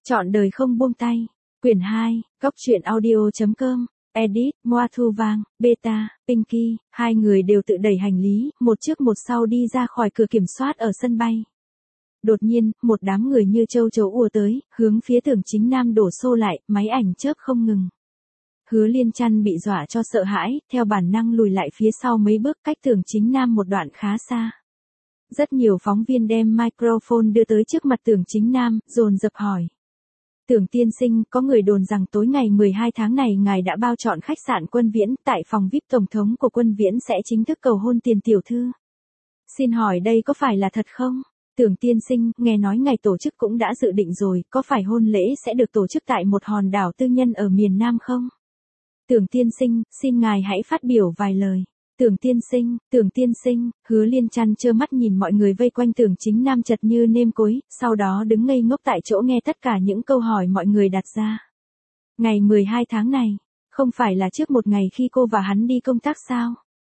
Chọn đời không buông tay. Quyển 2, Góc truyện audio.com. Edit, Moa Thu Vang, Beta, Pinky, hai người đều tự đẩy hành lý, một trước một sau đi ra khỏi cửa kiểm soát ở sân bay. Đột nhiên, một đám người như châu chấu ùa tới, hướng phía Tưởng Chính Nam đổ xô lại, máy ảnh chớp không ngừng. Hứa Liên Trăn bị dọa cho sợ hãi, theo bản năng lùi lại phía sau mấy bước cách Tưởng Chính Nam một đoạn khá xa. Rất nhiều phóng viên đem microphone đưa tới trước mặt Tưởng Chính Nam, dồn dập hỏi. Tưởng tiên sinh, có người đồn rằng tối ngày 12 tháng này ngài đã bao chọn khách sạn Quân Viễn, tại phòng VIP tổng thống của Quân Viễn sẽ chính thức cầu hôn tiền tiểu thư. Xin hỏi đây có phải là thật không? Tưởng tiên sinh, nghe nói ngày tổ chức cũng đã dự định rồi, có phải hôn lễ sẽ được tổ chức tại một hòn đảo tư nhân ở miền Nam không? Tưởng tiên sinh, xin ngài hãy phát biểu vài lời. Tưởng tiên sinh, Hứa Liên Trăn trơ mắt nhìn mọi người vây quanh Tưởng Chính Nam chật như nêm cối, sau đó đứng ngây ngốc tại chỗ nghe tất cả những câu hỏi mọi người đặt ra. Ngày 12 tháng này, không phải là trước một ngày khi cô và hắn đi công tác sao?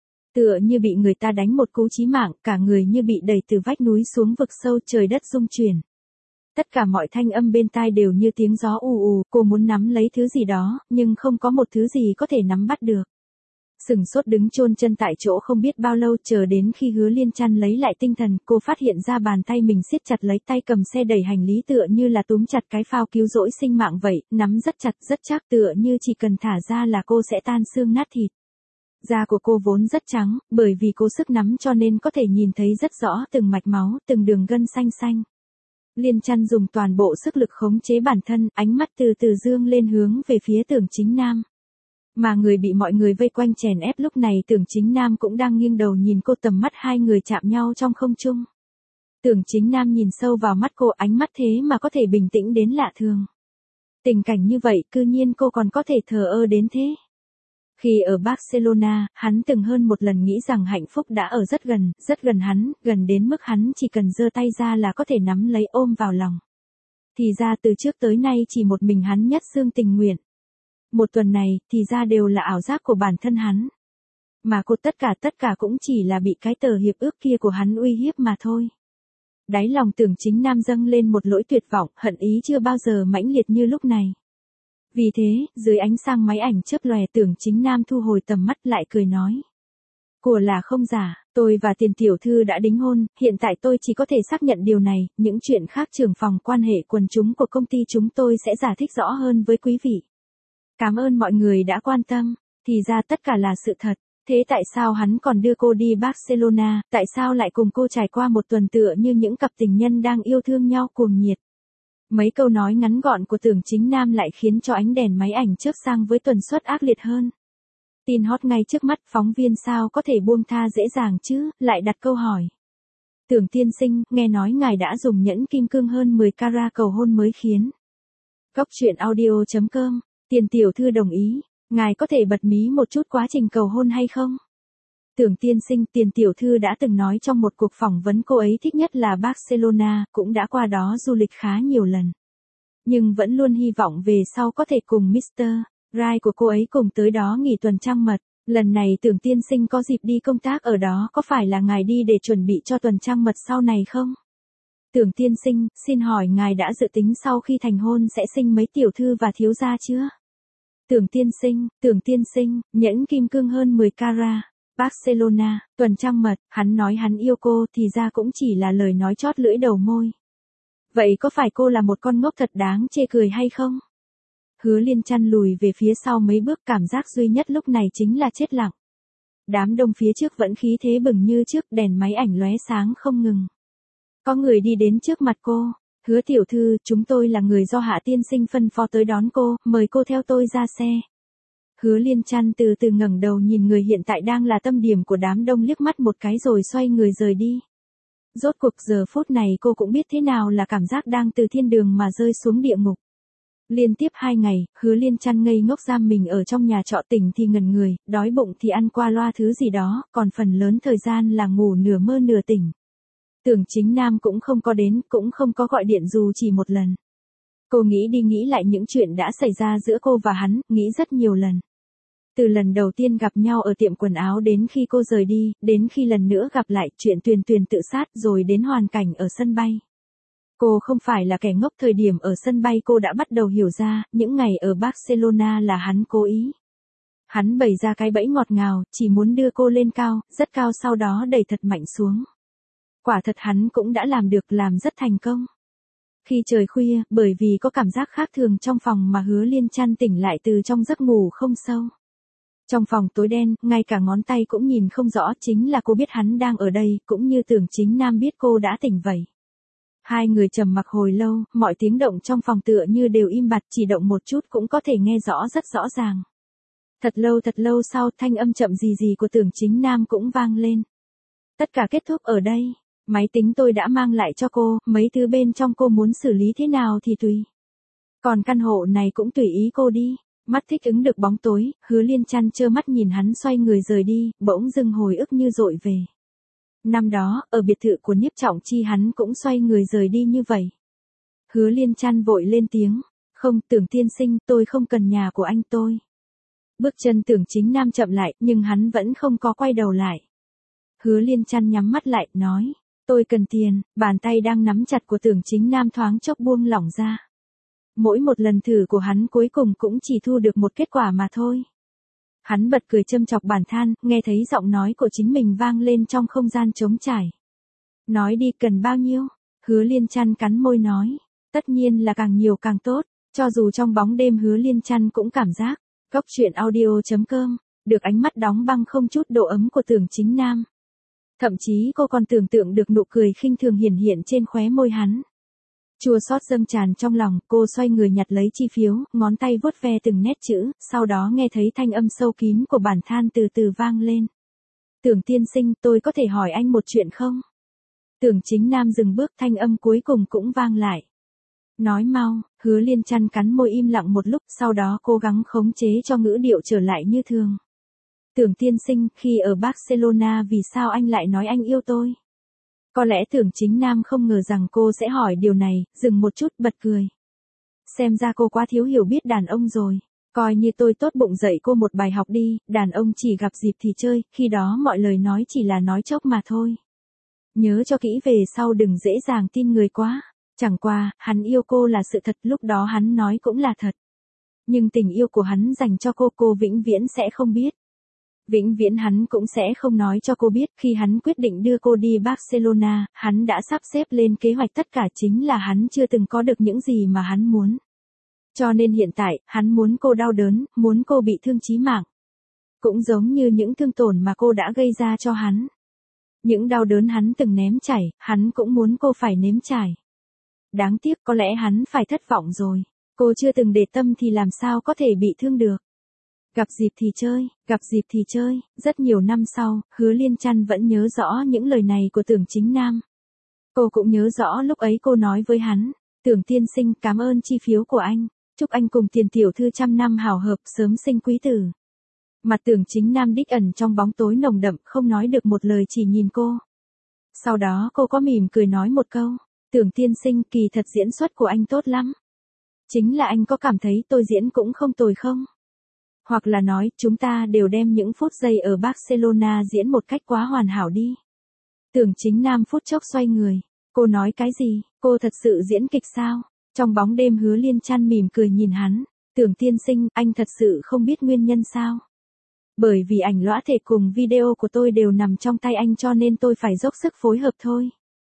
Tựa như bị người ta đánh một cú chí mạng, cả người như bị đẩy từ vách núi xuống vực sâu, trời đất rung chuyển. Tất cả mọi thanh âm bên tai đều như tiếng gió ù ù, cô muốn nắm lấy thứ gì đó, nhưng không có một thứ gì có thể nắm bắt được. Sừng sốt đứng chôn chân tại chỗ không biết bao lâu, chờ đến khi Hứa Liên Trăn lấy lại tinh thần, cô phát hiện ra bàn tay mình siết chặt lấy tay cầm xe đẩy hành lý tựa như là túm chặt cái phao cứu rỗi sinh mạng vậy, nắm rất chặt rất chắc tựa như chỉ cần thả ra là cô sẽ tan xương nát thịt. Da của cô vốn rất trắng, bởi vì cố sức nắm cho nên có thể nhìn thấy rất rõ từng mạch máu, từng đường gân xanh xanh. Liên Trăn dùng toàn bộ sức lực khống chế bản thân, ánh mắt từ từ dương lên hướng về phía Tưởng Chính Nam. Mà người bị mọi người vây quanh chèn ép lúc này Tưởng Chính Nam cũng đang nghiêng đầu nhìn cô, tầm mắt hai người chạm nhau trong không trung. Tưởng Chính Nam nhìn sâu vào mắt cô, ánh mắt thế mà có thể bình tĩnh đến lạ thường. Tình cảnh như vậy cư nhiên cô còn có thể thờ ơ đến thế. Khi ở Barcelona, hắn từng hơn một lần nghĩ rằng hạnh phúc đã ở rất gần hắn, gần đến mức hắn chỉ cần giơ tay ra là có thể nắm lấy ôm vào lòng. Thì ra từ trước tới nay chỉ một mình hắn nhất xương tình nguyện. Một tuần này, thì ra đều là ảo giác của bản thân hắn. Mà cô tất cả cũng chỉ là bị cái tờ hiệp ước kia của hắn uy hiếp mà thôi. Đáy lòng Tưởng Chính Nam dâng lên một nỗi tuyệt vọng, hận ý chưa bao giờ mãnh liệt như lúc này. Vì thế, dưới ánh sáng máy ảnh chớp lòe, Tưởng Chính Nam thu hồi tầm mắt lại cười nói. Của là không giả, tôi và tiền tiểu thư đã đính hôn, hiện tại tôi chỉ có thể xác nhận điều này, những chuyện khác trưởng phòng quan hệ quần chúng của công ty chúng tôi sẽ giải thích rõ hơn với quý vị. Cảm ơn mọi người đã quan tâm, thì ra tất cả là sự thật, thế tại sao hắn còn đưa cô đi Barcelona, tại sao lại cùng cô trải qua một tuần tựa như những cặp tình nhân đang yêu thương nhau cuồng nhiệt. Mấy câu nói ngắn gọn của Tưởng Chính Nam lại khiến cho ánh đèn máy ảnh chớp sang với tần suất ác liệt hơn. Tin hot ngay trước mắt, phóng viên sao có thể buông tha dễ dàng chứ, lại đặt câu hỏi. Tưởng tiên sinh, nghe nói ngài đã dùng nhẫn kim cương hơn 10 carat cầu hôn mới khiến. Góc truyện audio.com. Tiền tiểu thư đồng ý, ngài có thể bật mí một chút quá trình cầu hôn hay không? Tưởng tiên sinh, tiền tiểu thư đã từng nói trong một cuộc phỏng vấn cô ấy thích nhất là Barcelona, cũng đã qua đó du lịch khá nhiều lần. Nhưng vẫn luôn hy vọng về sau có thể cùng Mr. Right của cô ấy cùng tới đó nghỉ tuần trăng mật. Lần này Tưởng tiên sinh có dịp đi công tác ở đó, có phải là ngài đi để chuẩn bị cho tuần trăng mật sau này không? Tưởng tiên sinh, xin hỏi ngài đã dự tính sau khi thành hôn sẽ sinh mấy tiểu thư và thiếu gia chưa? Tưởng tiên sinh, nhẫn kim cương hơn 10 carat, Barcelona, tuần trăng mật, hắn nói hắn yêu cô thì ra cũng chỉ là lời nói chót lưỡi đầu môi. Vậy có phải cô là một con ngốc thật đáng chê cười hay không? Hứa Liên Trăn lùi về phía sau mấy bước, cảm giác duy nhất lúc này chính là chết lặng. Đám đông phía trước vẫn khí thế bừng như trước, đèn máy ảnh lóe sáng không ngừng. Có người đi đến trước mặt cô. Hứa tiểu thư, chúng tôi là người do Hạ tiên sinh phân phó tới đón cô, mời cô theo tôi ra xe. Hứa Liên Trăn từ từ ngẩng đầu nhìn người hiện tại đang là tâm điểm của đám đông liếc mắt một cái rồi xoay người rời đi. Rốt cuộc giờ phút này cô cũng biết thế nào là cảm giác đang từ thiên đường mà rơi xuống địa ngục. Liên tiếp 2 ngày, Hứa Liên Trăn ngây ngốc giam mình ở trong nhà trọ, tỉnh thì ngẩn người, đói bụng thì ăn qua loa thứ gì đó, còn phần lớn thời gian là ngủ nửa mơ nửa tỉnh. Tưởng Chính Nam cũng không có đến, cũng không có gọi điện dù chỉ một lần. Cô nghĩ đi nghĩ lại những chuyện đã xảy ra giữa cô và hắn, nghĩ rất nhiều lần. Từ lần đầu tiên gặp nhau ở tiệm quần áo đến khi cô rời đi, đến khi lần nữa gặp lại chuyện Tuyền tự sát, rồi đến hoàn cảnh ở sân bay. Cô không phải là kẻ ngốc, thời điểm ở sân bay cô đã bắt đầu hiểu ra, những ngày ở Barcelona là hắn cố ý. Hắn bày ra cái bẫy ngọt ngào, chỉ muốn đưa cô lên cao, rất cao, sau đó đẩy thật mạnh xuống. Quả thật hắn cũng đã làm được, làm rất thành công. Khi trời khuya, bởi vì có cảm giác khác thường trong phòng mà Hứa Liên Trăn tỉnh lại từ trong giấc ngủ không sâu. Trong phòng tối đen, ngay cả ngón tay cũng nhìn không rõ, chính là cô biết hắn đang ở đây, cũng như Tưởng Chính Nam biết cô đã tỉnh vậy. Hai người trầm mặc hồi lâu, mọi tiếng động trong phòng tựa như đều im bặt, chỉ động một chút cũng có thể nghe rõ rất rõ ràng. Thật lâu sau, thanh âm chậm gì gì của Tưởng Chính Nam cũng vang lên. Tất cả kết thúc ở đây. Máy tính tôi đã mang lại cho cô, mấy thứ bên trong cô muốn xử lý thế nào thì tùy. Còn căn hộ này cũng tùy ý cô đi. Mắt thích ứng được bóng tối, Hứa Liên Trăn trơ mắt nhìn hắn xoay người rời đi, bỗng dưng hồi ức như dội về. Năm đó, ở biệt thự của Niếp Trọng Chi hắn cũng xoay người rời đi như vậy. Hứa Liên Trăn vội lên tiếng. Không, Tưởng tiên sinh, tôi không cần nhà của anh tôi. Bước chân Tưởng Chính Nam chậm lại, nhưng hắn vẫn không có quay đầu lại. Hứa Liên Trăn nhắm mắt lại, nói. Tôi cần tiền, bàn tay đang nắm chặt của Tưởng Chính Nam thoáng chốc buông lỏng ra. Mỗi một lần thử của hắn cuối cùng cũng chỉ thu được một kết quả mà thôi. Hắn bật cười châm chọc bản than, nghe thấy giọng nói của chính mình vang lên trong không gian trống trải. Nói đi, cần bao nhiêu? Hứa Liên Trăn cắn môi nói. Tất nhiên là càng nhiều càng tốt, cho dù trong bóng đêm Hứa Liên Trăn cũng cảm giác. Góc truyện audio.com, được ánh mắt đóng băng không chút độ ấm của Tưởng Chính Nam. Thậm chí cô còn tưởng tượng được nụ cười khinh thường hiển hiện trên khóe môi hắn. Chua xót dâng tràn trong lòng, cô xoay người nhặt lấy chi phiếu, ngón tay vuốt ve từng nét chữ, sau đó nghe thấy thanh âm sâu kín của bản than từ từ vang lên. Tưởng tiên sinh, tôi có thể hỏi anh một chuyện không? Tưởng Chính Nam dừng bước, thanh âm cuối cùng cũng vang lại. Nói mau. Hứa Liên Trăn cắn môi im lặng một lúc, sau đó cố gắng khống chế cho ngữ điệu trở lại như thường. Tưởng tiên sinh, khi ở Barcelona vì sao anh lại nói anh yêu tôi? Có lẽ Tưởng Chính Nam không ngờ rằng cô sẽ hỏi điều này, dừng một chút, bật cười. Xem ra cô quá thiếu hiểu biết đàn ông rồi. Coi như tôi tốt bụng dạy cô một bài học đi, đàn ông chỉ gặp dịp thì chơi, khi đó mọi lời nói chỉ là nói chốc mà thôi. Nhớ cho kỹ về sau đừng dễ dàng tin người quá. Chẳng qua, hắn yêu cô là sự thật, lúc đó hắn nói cũng là thật. Nhưng tình yêu của hắn dành cho cô vĩnh viễn sẽ không biết. Vĩnh viễn hắn cũng sẽ không nói cho cô biết, khi hắn quyết định đưa cô đi Barcelona, hắn đã sắp xếp lên kế hoạch, tất cả chính là hắn chưa từng có được những gì mà hắn muốn. Cho nên hiện tại, hắn muốn cô đau đớn, muốn cô bị thương chí mạng. Cũng giống như những thương tổn mà cô đã gây ra cho hắn. Những đau đớn hắn từng nếm trải, hắn cũng muốn cô phải nếm trải. Đáng tiếc, có lẽ hắn phải thất vọng rồi. Cô chưa từng để tâm thì làm sao có thể bị thương được. Gặp dịp thì chơi, gặp dịp thì chơi. Rất nhiều năm sau, Hứa Liên Trăn vẫn nhớ rõ những lời này của Tưởng Chính Nam. Cô cũng nhớ rõ lúc ấy cô nói với hắn. Tưởng tiên sinh, cảm ơn chi phiếu của anh. Chúc anh cùng Tiền tiểu thư trăm năm hảo hợp, sớm sinh quý tử. Mặt Tưởng Chính Nam đích ẩn trong bóng tối nồng đậm, không nói được một lời, chỉ nhìn cô. Sau đó cô có mỉm cười nói một câu. Tưởng tiên sinh, kỳ thật diễn xuất của anh tốt lắm. Chính là anh có cảm thấy tôi diễn cũng không tồi không? Hoặc là nói, chúng ta đều đem những phút giây ở Barcelona diễn một cách quá hoàn hảo đi. Tưởng Chính Nam phút chốc xoay người. Cô nói cái gì? Cô thật sự diễn kịch sao? Trong bóng đêm Hứa Liên Trăn mỉm cười nhìn hắn. Tưởng tiên sinh, anh thật sự không biết nguyên nhân sao? Bởi vì ảnh lõa thể cùng video của tôi đều nằm trong tay anh, cho nên tôi phải dốc sức phối hợp thôi.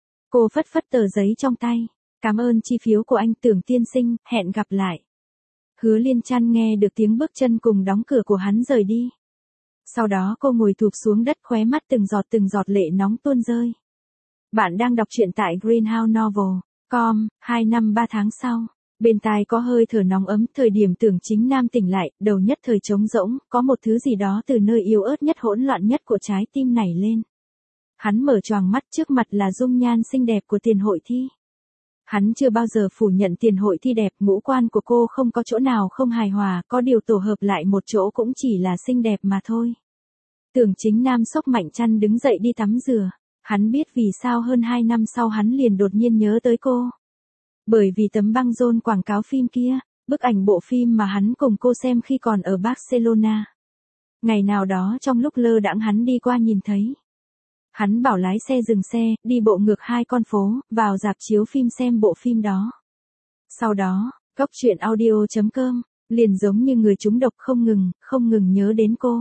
Cô phất phất tờ giấy trong tay. Cảm ơn chi phiếu của anh, Tưởng tiên sinh, hẹn gặp lại. Hứa Liên Trăn nghe được tiếng bước chân cùng đóng cửa của hắn rời đi. Sau đó cô ngồi thụp xuống đất, khóe mắt từng giọt lệ nóng tuôn rơi. Bạn đang đọc truyện tại Greenhouse Novel.com, 2 năm 3 tháng sau. Bên tai có hơi thở nóng ấm, thời điểm Tưởng Chính Nam tỉnh lại, đầu nhất thời trống rỗng, có một thứ gì đó từ nơi yếu ớt nhất, hỗn loạn nhất của trái tim nảy lên. Hắn mở choàng mắt, trước mặt là dung nhan xinh đẹp của Tiền Hội Thi. Hắn chưa bao giờ phủ nhận Tiền Hội Thi đẹp, ngũ quan của cô không có chỗ nào không hài hòa, có điều tổ hợp lại một chỗ cũng chỉ là xinh đẹp mà thôi. Tưởng Chính Nam xốc mạnh chăn đứng dậy đi tắm rửa. Hắn biết vì sao hơn 2 năm sau hắn liền đột nhiên nhớ tới cô. Bởi vì tấm băng rôn quảng cáo phim kia, bức ảnh bộ phim mà hắn cùng cô xem khi còn ở Barcelona. Ngày nào đó trong lúc lơ đãng hắn đi qua nhìn thấy. Hắn bảo lái xe dừng xe, đi bộ ngược 2 con phố, vào rạp chiếu phim xem bộ phim đó. Sau đó, Cốc truyện audio.com, liền giống như người trúng độc không ngừng nhớ đến cô.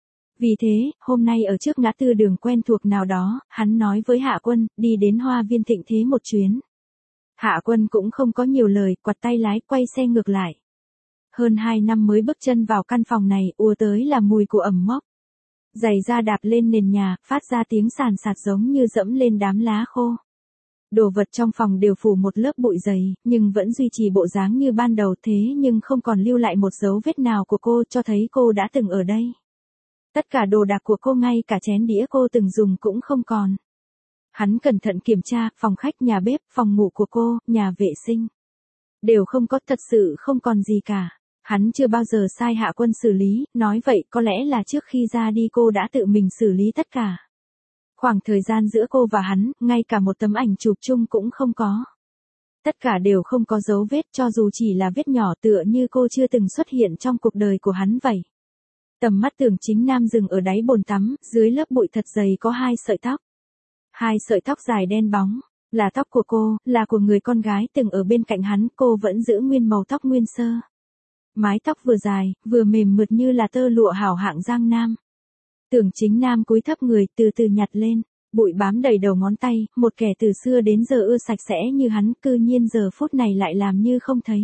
Vì thế, hôm nay ở trước ngã tư đường quen thuộc nào đó, hắn nói với Hạ Quân, đi đến Hoa Viên Thịnh Thế một chuyến. Hạ Quân cũng không có nhiều lời, quặt tay lái, quay xe ngược lại. Hơn 2 năm mới bước chân vào căn phòng này, ùa tới là mùi của ẩm mốc. Giày da đạp lên nền nhà, phát ra tiếng sàn sạt giống như dẫm lên đám lá khô. Đồ vật trong phòng đều phủ một lớp bụi dày, nhưng vẫn duy trì bộ dáng như ban đầu, thế nhưng không còn lưu lại một dấu vết nào của cô, cho thấy cô đã từng ở đây. Tất cả đồ đạc của cô, ngay cả chén đĩa cô từng dùng cũng không còn. Hắn cẩn thận kiểm tra, phòng khách, nhà bếp, phòng ngủ của cô, nhà vệ sinh. Đều không có, thật sự không còn gì cả. Hắn chưa bao giờ sai Hạ Quân xử lý, nói vậy có lẽ là trước khi ra đi cô đã tự mình xử lý tất cả. Khoảng thời gian giữa cô và hắn, ngay cả một tấm ảnh chụp chung cũng không có. Tất cả đều không có dấu vết, cho dù chỉ là vết nhỏ, tựa như cô chưa từng xuất hiện trong cuộc đời của hắn vậy. Tầm mắt Tưởng Chính Nam dừng ở đáy bồn tắm, dưới lớp bụi thật dày có 2 sợi tóc. 2 sợi tóc dài đen bóng, là tóc của cô, là của người con gái từng ở bên cạnh hắn, cô vẫn giữ nguyên màu tóc nguyên sơ. Mái tóc vừa dài, vừa mềm mượt như là tơ lụa hảo hạng Giang Nam. Tưởng Chính Nam cúi thấp người, từ từ nhặt lên, bụi bám đầy đầu ngón tay, một kẻ từ xưa đến giờ ưa sạch sẽ như hắn, cư nhiên giờ phút này lại làm như không thấy.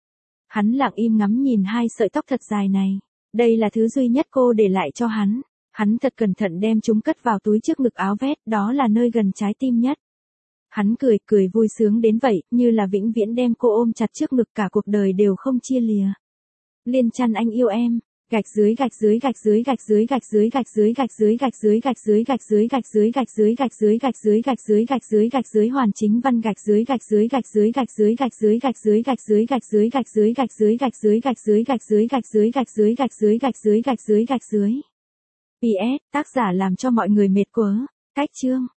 Hắn lặng im ngắm nhìn 2 sợi tóc thật dài này, đây là thứ duy nhất cô để lại cho hắn. Hắn thật cẩn thận đem chúng cất vào túi trước ngực áo vest, đó là nơi gần trái tim nhất. Hắn cười vui sướng đến vậy, như là vĩnh viễn đem cô ôm chặt trước ngực, cả cuộc đời đều không chia lìa. Liên Chăn anh yêu em. Gạch dưới gạch dưới gạch dưới gạch dưới gạch dưới gạch dưới gạch dưới gạch dưới gạch dưới gạch dưới gạch dưới gạch dưới gạch dưới gạch dưới gạch dưới gạch dưới gạch dưới Hoàn Chính Văn gạch dưới gạch dưới gạch dưới gạch dưới gạch dưới gạch dưới gạch dưới gạch dưới gạch dưới gạch dưới gạch dưới gạch dưới gạch dưới gạch dưới gạch dưới gạch dưới gạch dưới gạch dưới gạch dưới. PS, tác giả làm cho mọi người mệt quá. Cách chương